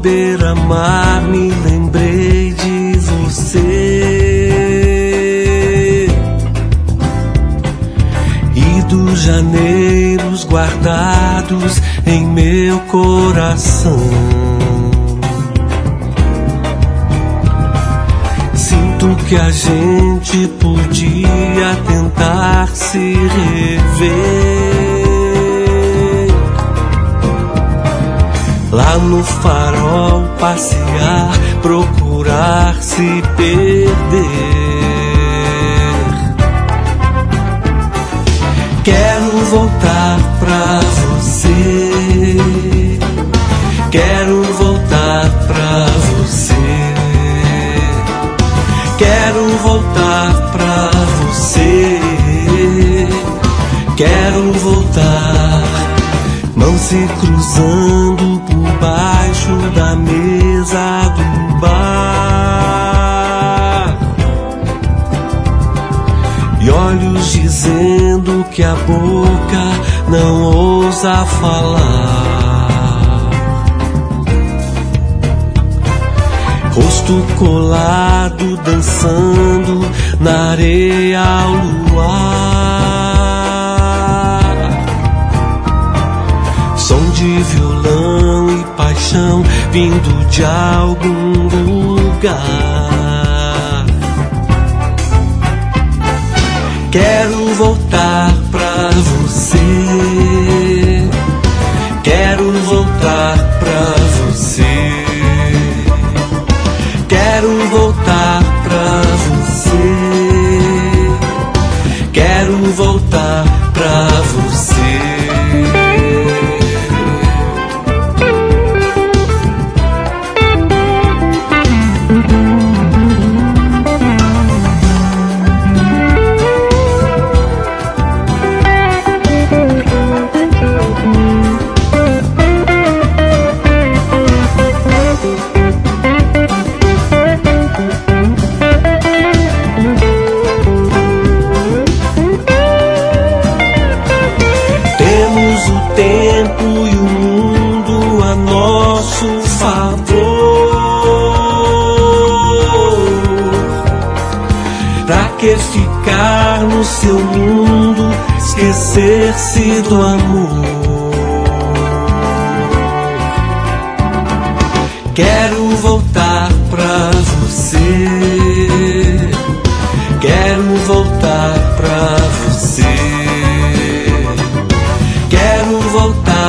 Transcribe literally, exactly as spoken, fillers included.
beira-mar me lembrei de você e dos janeiros guardados em meu coração. Sinto que a gente podia tentar se rever lá no farol, passear, procurar se perder. Quero voltar pra você, quero voltar pra você, quero voltar pra você, quero voltar. Mãos se cruzando por baixo da mesa do bar e olhos dizendo que a boca não ousa falar. Rosto colado, dançando na areia ao luar. Som de violão e paixão vindo de algum lugar. Quero voltar pra você, quero voltar pra você, quero voltar pra você, quero voltar pra você. Tempo e o mundo a nosso favor. Pra que ficar no seu mundo, esquecer-se do amor? Quero voltar pra você, quero voltar pra você, quero voltar